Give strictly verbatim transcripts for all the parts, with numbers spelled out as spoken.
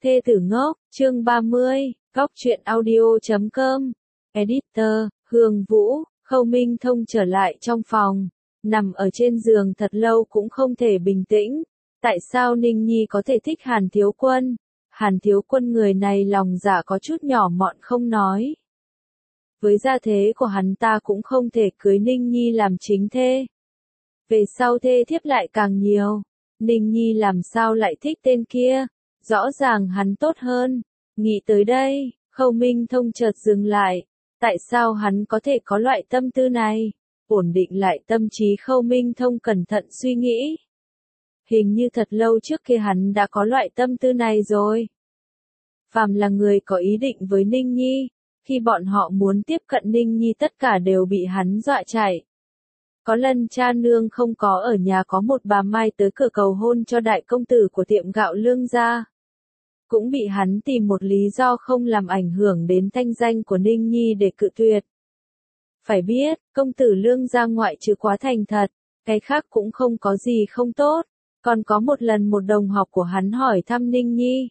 Thê tử ngốc, chương ba mươi, góc truyện audio chấm com. Editor, Hương Vũ, Khâu Minh Thông trở lại trong phòng, nằm ở trên giường thật lâu cũng không thể bình tĩnh. Tại sao Ninh Nhi có thể thích Hàn Thiếu Quân? Hàn Thiếu Quân người này lòng dạ có chút nhỏ mọn không nói. Với gia thế của hắn ta cũng không thể cưới Ninh Nhi làm chính thê. Về sau thê thiếp lại càng nhiều. Ninh Nhi làm sao lại thích tên kia? Rõ ràng hắn tốt hơn. Nghĩ tới đây, Khâu Minh Thông chợt dừng lại. Tại sao hắn có thể có loại tâm tư này? Ổn định lại tâm trí Khâu Minh Thông cẩn thận suy nghĩ. Hình như thật lâu trước kia hắn đã có loại tâm tư này rồi. Phàm là người có ý định với Ninh Nhi, khi bọn họ muốn tiếp cận Ninh Nhi tất cả đều bị hắn dọa chạy. Có lần cha nương không có ở nhà có một bà Mai tới cửa cầu hôn cho đại công tử của tiệm gạo Lương gia. Cũng bị hắn tìm một lý do không làm ảnh hưởng đến thanh danh của Ninh Nhi để cự tuyệt. Phải biết, công tử Lương gia ngoại trừ quá thành thật, cái khác cũng không có gì không tốt. Còn có một lần một đồng học của hắn hỏi thăm Ninh Nhi.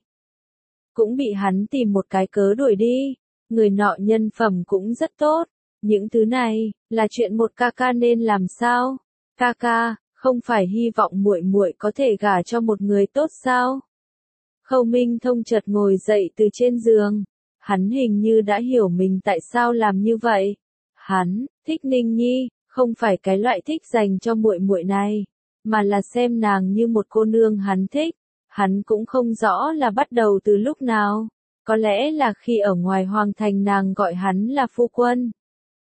Cũng bị hắn tìm một cái cớ đuổi đi. Người nọ nhân phẩm cũng rất tốt. Những thứ này, là chuyện một ca ca nên làm sao? Ca ca, không phải hy vọng muội muội có thể gả cho một người tốt sao? Khâu Minh Thông chợt ngồi dậy từ trên giường. Hắn hình như đã hiểu mình tại sao làm như vậy. Hắn, thích Ninh Nhi, không phải cái loại thích dành cho muội muội này, mà là xem nàng như một cô nương hắn thích. Hắn cũng không rõ là bắt đầu từ lúc nào. Có lẽ là khi ở ngoài hoàng thành nàng gọi hắn là phu quân.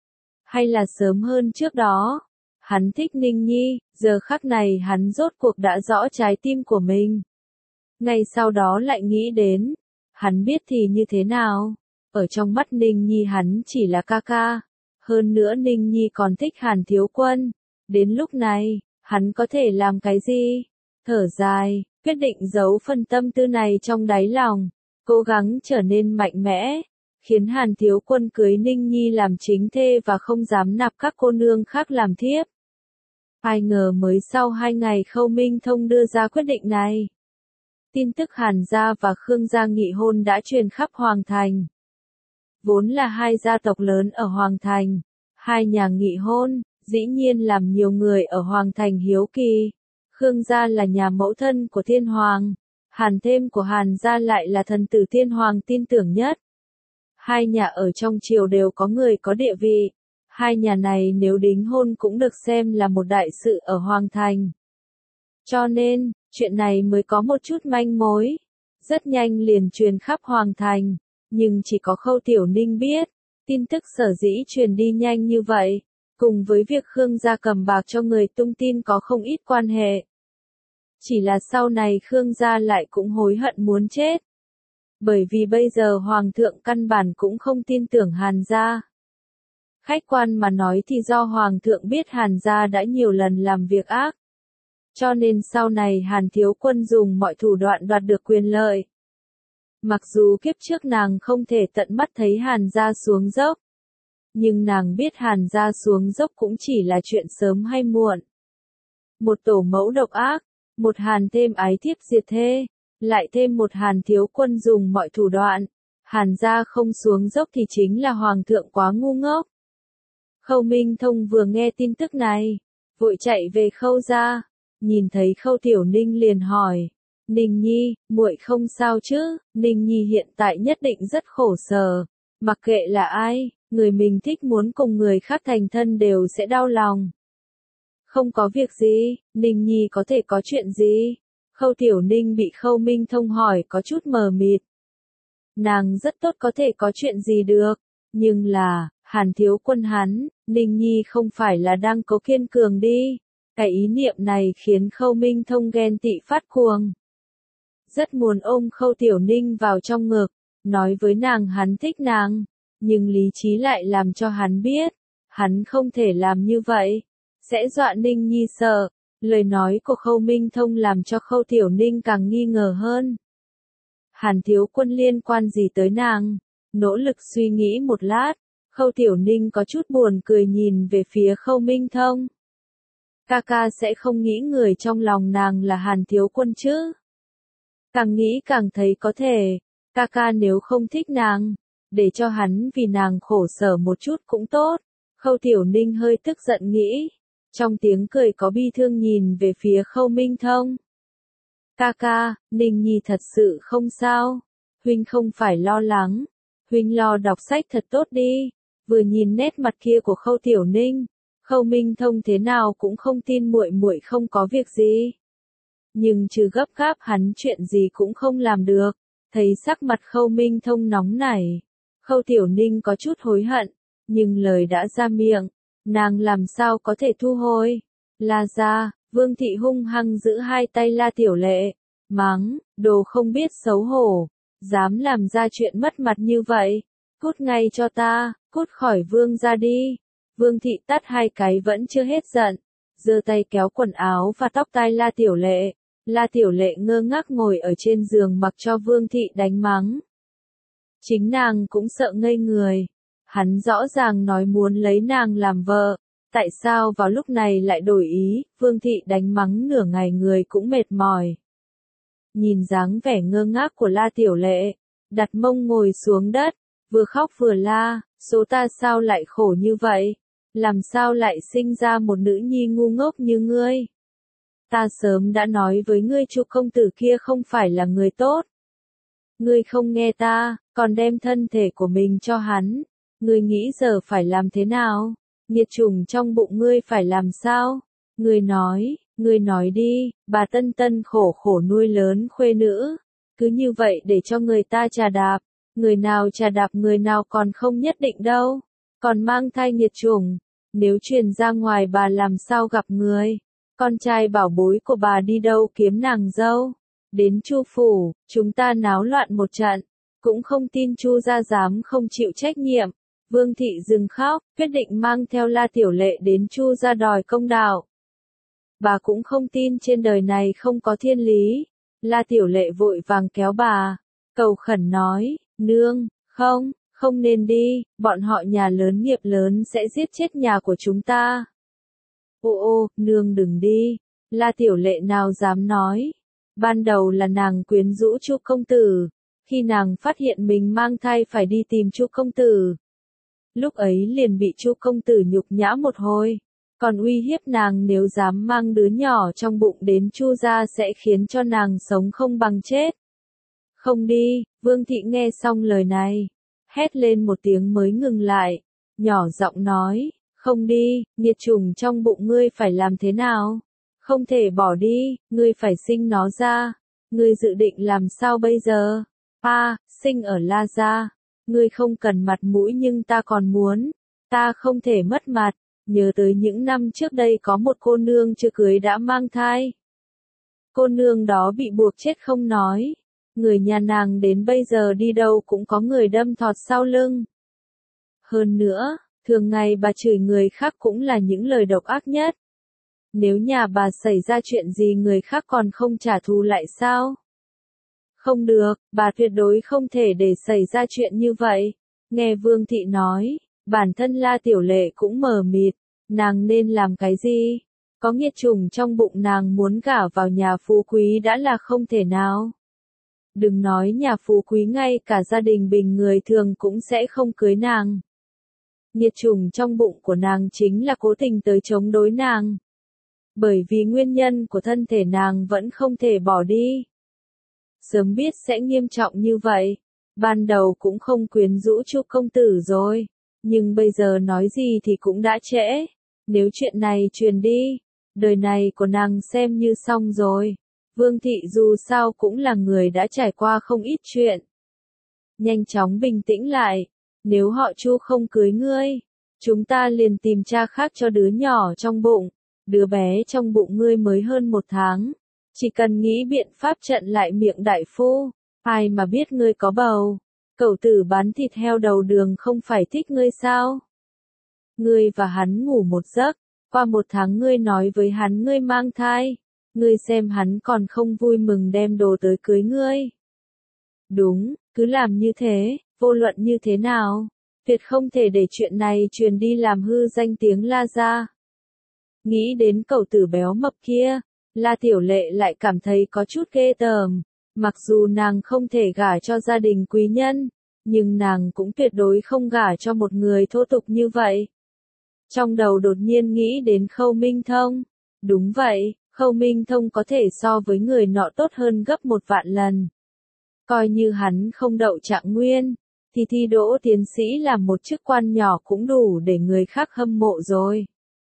Hay là sớm hơn trước đó. Hắn thích Ninh Nhi, giờ khắc này hắn rốt cuộc đã rõ trái tim của mình. Ngay sau đó lại nghĩ đến, hắn biết thì như thế nào. Ở trong mắt Ninh Nhi hắn chỉ là ca ca. Hơn nữa Ninh Nhi còn thích Hàn Thiếu Quân. Đến lúc này, hắn có thể làm cái gì? Thở dài, quyết định giấu phần tâm tư này trong đáy lòng. Cố gắng trở nên mạnh mẽ, khiến Hàn Thiếu Quân cưới Ninh Nhi làm chính thê và không dám nạp các cô nương khác làm thiếp. Ai ngờ mới sau hai ngày Khâu Minh Thông đưa ra quyết định này. Tin tức Hàn gia và Khương gia nghị hôn đã truyền khắp Hoàng Thành. Vốn là hai gia tộc lớn ở Hoàng Thành, hai nhà nghị hôn, dĩ nhiên làm nhiều người ở Hoàng Thành hiếu kỳ. Khương gia là nhà mẫu thân của Thiên Hoàng. Hàn thêm của Hàn gia lại là thần tử Thiên Hoàng tin tưởng nhất. Hai nhà ở trong triều đều có người có địa vị. Hai nhà này nếu đính hôn cũng được xem là một đại sự ở Hoàng Thành. Cho nên, chuyện này mới có một chút manh mối. Rất nhanh liền truyền khắp Hoàng Thành. Nhưng chỉ có Khâu Tiểu Ninh biết. Tin tức sở dĩ truyền đi nhanh như vậy. Cùng với việc Khương gia cầm bạc cho người tung tin có không ít quan hệ. Chỉ là sau này Khương gia lại cũng hối hận muốn chết. Bởi vì bây giờ Hoàng thượng căn bản cũng không tin tưởng Hàn gia. Khách quan mà nói thì do Hoàng thượng biết Hàn gia đã nhiều lần làm việc ác. Cho nên sau này Hàn Thiếu Quân dùng mọi thủ đoạn đoạt được quyền lợi. Mặc dù kiếp trước nàng không thể tận mắt thấy Hàn gia xuống dốc. Nhưng nàng biết Hàn gia xuống dốc cũng chỉ là chuyện sớm hay muộn. Một tổ mẫu độc ác. Một Hàn thêm ái thiếp diệt thê, lại thêm một Hàn Thiếu Quân dùng mọi thủ đoạn. Hàn gia không xuống dốc thì chính là Hoàng thượng quá ngu ngốc. Khâu Minh Thông vừa nghe tin tức này, vội chạy về Khâu gia, nhìn thấy Khâu Tiểu Ninh liền hỏi, Ninh Nhi, muội không sao chứ? Ninh Nhi hiện tại nhất định rất khổ sở, mặc kệ là ai, người mình thích muốn cùng người khác thành thân đều sẽ đau lòng. Không có việc gì, Ninh Nhi có thể có chuyện gì? Khâu Tiểu Ninh bị Khâu Minh Thông hỏi có chút mờ mịt. Nàng rất tốt có thể có chuyện gì được, nhưng là, Hàn Thiếu Quân hắn, Ninh Nhi không phải là đang cố kiên cường đi. Cái ý niệm này khiến Khâu Minh Thông ghen tị phát cuồng. Rất muốn ôm Khâu Tiểu Ninh vào trong ngực, nói với nàng hắn thích nàng, nhưng lý trí lại làm cho hắn biết, hắn không thể làm như vậy. Sẽ dọa Ninh Nhi sợ. Lời nói của Khâu Minh Thông làm cho Khâu Tiểu Ninh càng nghi ngờ hơn. Hàn Thiếu Quân liên quan gì tới nàng? Nỗ lực suy nghĩ một lát, Khâu Tiểu Ninh có chút buồn cười nhìn về phía Khâu Minh Thông. Ca ca sẽ không nghĩ người trong lòng nàng là Hàn Thiếu Quân chứ? Càng nghĩ càng thấy có thể, ca ca nếu không thích nàng, để cho hắn vì nàng khổ sở một chút cũng tốt. Khâu Tiểu Ninh hơi tức giận nghĩ, trong tiếng cười có bi thương nhìn về phía Khâu Minh Thông. Ca ca, Ninh Nhi thật sự không sao, huynh không phải lo lắng, huynh lo đọc sách thật tốt đi. Vừa nhìn nét mặt kia của Khâu Tiểu Ninh, Khâu Minh Thông thế nào cũng không tin muội muội không có việc gì. Nhưng trừ gấp gáp hắn chuyện gì cũng không làm được, thấy sắc mặt Khâu Minh Thông nóng nảy. Khâu Tiểu Ninh có chút hối hận, nhưng lời đã ra miệng, nàng làm sao có thể thu hồi. La ra, Vương Thị hung hăng giữ hai tay La Tiểu Lệ, mắng, đồ không biết xấu hổ, dám làm ra chuyện mất mặt như vậy, cút ngay cho ta, cút khỏi Vương ra đi. Vương Thị tát hai cái vẫn chưa hết giận, giơ tay kéo quần áo và tóc tai La Tiểu Lệ. La Tiểu Lệ ngơ ngác ngồi ở trên giường mặc cho Vương Thị đánh mắng. Chính nàng cũng sợ ngây người. Hắn rõ ràng nói muốn lấy nàng làm vợ, tại sao vào lúc này lại đổi ý. Vương Thị đánh mắng nửa ngày người cũng mệt mỏi. Nhìn dáng vẻ ngơ ngác của La Tiểu Lệ, đặt mông ngồi xuống đất, vừa khóc vừa la, số ta sao lại khổ như vậy, làm sao lại sinh ra một nữ nhi ngu ngốc như ngươi. Ta sớm đã nói với ngươi Chu công tử kia không phải là người tốt. Ngươi không nghe ta, còn đem thân thể của mình cho hắn. Ngươi nghĩ giờ phải làm thế nào? Nghiệt chủng trong bụng ngươi phải làm sao? Ngươi nói, ngươi nói đi, bà Tân Tân khổ khổ nuôi lớn khuê nữ. Cứ như vậy để cho người ta trà đạp. Người nào trà đạp người nào còn không nhất định đâu. Còn mang thai nghiệt chủng. Nếu truyền ra ngoài bà làm sao gặp người? Con trai bảo bối của bà đi đâu kiếm nàng dâu? Đến Chu phủ, chúng ta náo loạn một trận, cũng không tin Chu gia dám không chịu trách nhiệm. Vương Thị dừng khóc, quyết định mang theo La Tiểu Lệ đến Chu gia đòi công đạo. Bà cũng không tin trên đời này không có thiên lý. La Tiểu Lệ vội vàng kéo bà, cầu khẩn nói, nương, không, không nên đi, bọn họ nhà lớn nghiệp lớn sẽ giết chết nhà của chúng ta. Ô ô, nương đừng đi. La Tiểu Lệ nào dám nói. Ban đầu là nàng quyến rũ Chu công tử, khi nàng phát hiện mình mang thai phải đi tìm Chu công tử. Lúc ấy liền bị Chu công tử nhục nhã một hồi, còn uy hiếp nàng nếu dám mang đứa nhỏ trong bụng đến Chu gia sẽ khiến cho nàng sống không bằng chết. Không đi, Vương Thị nghe xong lời này, hét lên một tiếng mới ngừng lại, nhỏ giọng nói, không đi, nghiệt chủng trong bụng ngươi phải làm thế nào? Không thể bỏ đi, ngươi phải sinh nó ra. Ngươi dự định làm sao bây giờ? A, à, sinh ở La gia. Ngươi không cần mặt mũi nhưng ta còn muốn. Ta không thể mất mặt. Nhớ tới những năm trước đây có một cô nương chưa cưới đã mang thai. Cô nương đó bị buộc chết không nói. Người nhà nàng đến bây giờ đi đâu cũng có người đâm thọt sau lưng. Hơn nữa, thường ngày bà chửi người khác cũng là những lời độc ác nhất. Nếu nhà bà xảy ra chuyện gì người khác còn không trả thù lại sao? Không được, bà tuyệt đối không thể để xảy ra chuyện như vậy. Nghe Vương Thị nói, bản thân La Tiểu Lệ cũng mờ mịt, nàng nên làm cái gì? Có nghiệt chủng trong bụng nàng muốn gả vào nhà phú quý đã là không thể nào. Đừng nói nhà phú quý, ngay cả gia đình bình người thường cũng sẽ không cưới nàng. Nghiệt chủng trong bụng của nàng chính là cố tình tới chống đối nàng. Bởi vì nguyên nhân của thân thể nàng vẫn không thể bỏ đi. Sớm biết sẽ nghiêm trọng như vậy, ban đầu cũng không quyến rũ Chu công tử rồi, nhưng bây giờ nói gì thì cũng đã trễ. Nếu chuyện này truyền đi, đời này của nàng xem như xong rồi. Vương Thị dù sao cũng là người đã trải qua không ít chuyện. Nhanh chóng bình tĩnh lại, nếu họ Chu không cưới ngươi, chúng ta liền tìm cha khác cho đứa nhỏ trong bụng. Đứa bé trong bụng ngươi mới hơn một tháng, chỉ cần nghĩ biện pháp chặn lại miệng đại phu, ai mà biết ngươi có bầu. Cẩu tử bán thịt heo đầu đường không phải thích ngươi sao? Ngươi và hắn ngủ một giấc, qua một tháng ngươi nói với hắn ngươi mang thai, ngươi xem hắn còn không vui mừng đem đồ tới cưới ngươi. Đúng, cứ làm như thế, vô luận như thế nào, tuyệt không thể để chuyện này truyền đi làm hư danh tiếng La gia. Nghĩ đến cẩu tử béo mập kia, La Tiểu Lệ lại cảm thấy có chút ghê tởm. Mặc dù nàng không thể gả cho gia đình quý nhân, nhưng nàng cũng tuyệt đối không gả cho một người thô tục như vậy. Trong đầu đột nhiên nghĩ đến Khâu Minh Thông. Đúng vậy, Khâu Minh Thông có thể so với người nọ tốt hơn gấp một vạn lần. Coi như hắn không đậu trạng nguyên, thì thi đỗ tiến sĩ làm một chức quan nhỏ cũng đủ để người khác hâm mộ rồi.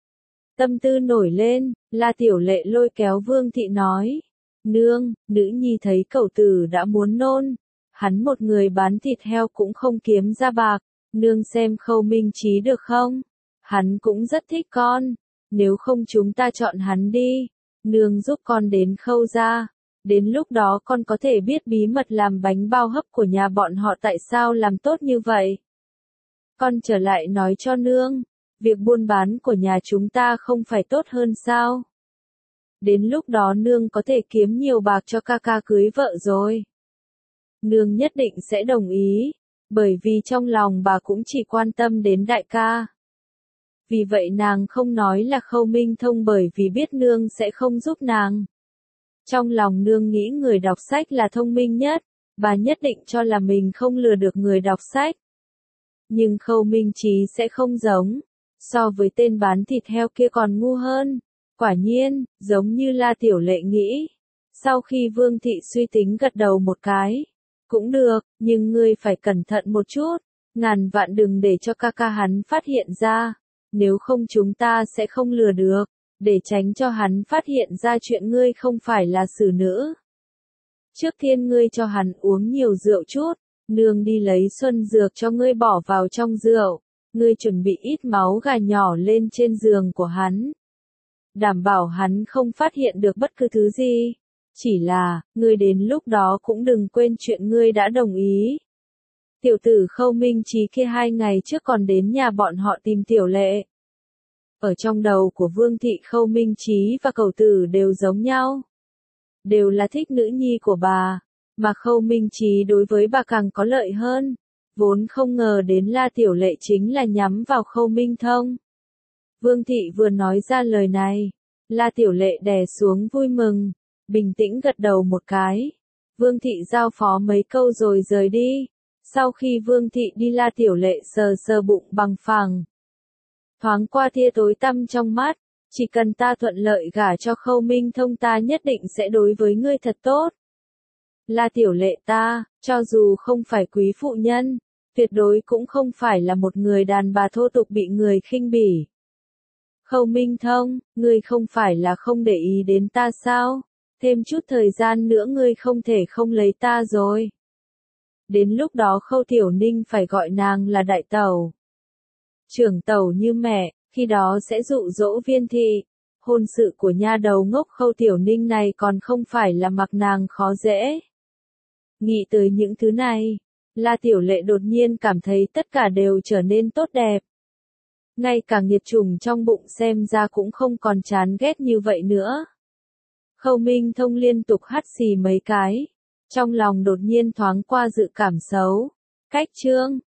Tâm tư nổi lên, La Tiểu Lệ lôi kéo Vương Thị nói. Nương, nữ nhi thấy cậu tử đã muốn nôn. Hắn một người bán thịt heo cũng không kiếm ra bạc. Nương xem Khâu Minh Chí được không? Hắn cũng rất thích con. Nếu không chúng ta chọn hắn đi. Nương giúp con đến Khâu gia. Đến lúc đó con có thể biết bí mật làm bánh bao hấp của nhà bọn họ tại sao làm tốt như vậy. Con trở lại nói cho nương. Việc buôn bán của nhà chúng ta không phải tốt hơn sao? Đến lúc đó nương có thể kiếm nhiều bạc cho ca ca cưới vợ rồi. Nương nhất định sẽ đồng ý, bởi vì trong lòng bà cũng chỉ quan tâm đến đại ca. Vì vậy nàng không nói là Khâu Minh Thông bởi vì biết nương sẽ không giúp nàng. Trong lòng nương nghĩ người đọc sách là thông minh nhất, bà nhất định cho là mình không lừa được người đọc sách. Nhưng Khâu Minh Chí sẽ không giống, so với tên bán thịt heo kia còn ngu hơn. Quả nhiên, giống như La Tiểu Lệ nghĩ. Sau khi Vương Thị suy tính gật đầu một cái. Cũng được, nhưng ngươi phải cẩn thận một chút. Ngàn vạn đừng để cho ca ca hắn phát hiện ra. Nếu không chúng ta sẽ không lừa được. Để tránh cho hắn phát hiện ra chuyện ngươi không phải là xử nữ. Trước tiên ngươi cho hắn uống nhiều rượu chút. Nương đi lấy xuân dược cho ngươi bỏ vào trong rượu. Ngươi chuẩn bị ít máu gà nhỏ lên trên giường của hắn. Đảm bảo hắn không phát hiện được bất cứ thứ gì. Chỉ là, ngươi đến lúc đó cũng đừng quên chuyện ngươi đã đồng ý. Tiểu tử Khâu Minh Chí kia hai ngày trước còn đến nhà bọn họ tìm Tiểu Lệ. Ở trong đầu của Vương Thị, Khâu Minh Chí và cậu tử đều giống nhau. Đều là thích nữ nhi của bà, mà Khâu Minh Chí đối với bà càng có lợi hơn. Vốn không ngờ đến La Tiểu Lệ chính là nhắm vào Khâu Minh Thông. Vương Thị vừa nói ra lời này, La Tiểu Lệ đè xuống vui mừng, bình tĩnh gật đầu một cái. Vương Thị giao phó mấy câu rồi rời đi. Sau khi Vương Thị đi, La Tiểu Lệ sờ sờ bụng bằng phẳng. Thoáng qua tia tối tăm trong mắt, chỉ cần ta thuận lợi gả cho Khâu Minh Thông ta nhất định sẽ đối với ngươi thật tốt. La Tiểu Lệ ta, cho dù không phải quý phụ nhân, tuyệt đối cũng không phải là một người đàn bà thô tục bị người khinh bỉ. Khâu Minh Thông, ngươi không phải là không để ý đến ta sao? Thêm chút thời gian nữa ngươi không thể không lấy ta rồi. Đến lúc đó Khâu Tiểu Ninh phải gọi nàng là đại tẩu. Trưởng tẩu như mẹ, khi đó sẽ dụ dỗ Viên Thị. Hôn sự của nha đầu ngốc Khâu Tiểu Ninh này còn không phải là mặc nàng khó dễ. Nghĩ tới những thứ này, La Tiểu Lệ đột nhiên cảm thấy tất cả đều trở nên tốt đẹp. Ngay cả nghiệt trùng trong bụng xem ra cũng không còn chán ghét như vậy nữa. Khâu Minh Thông liên tục hắt xì mấy cái. Trong lòng đột nhiên thoáng qua dự cảm xấu. Cách chương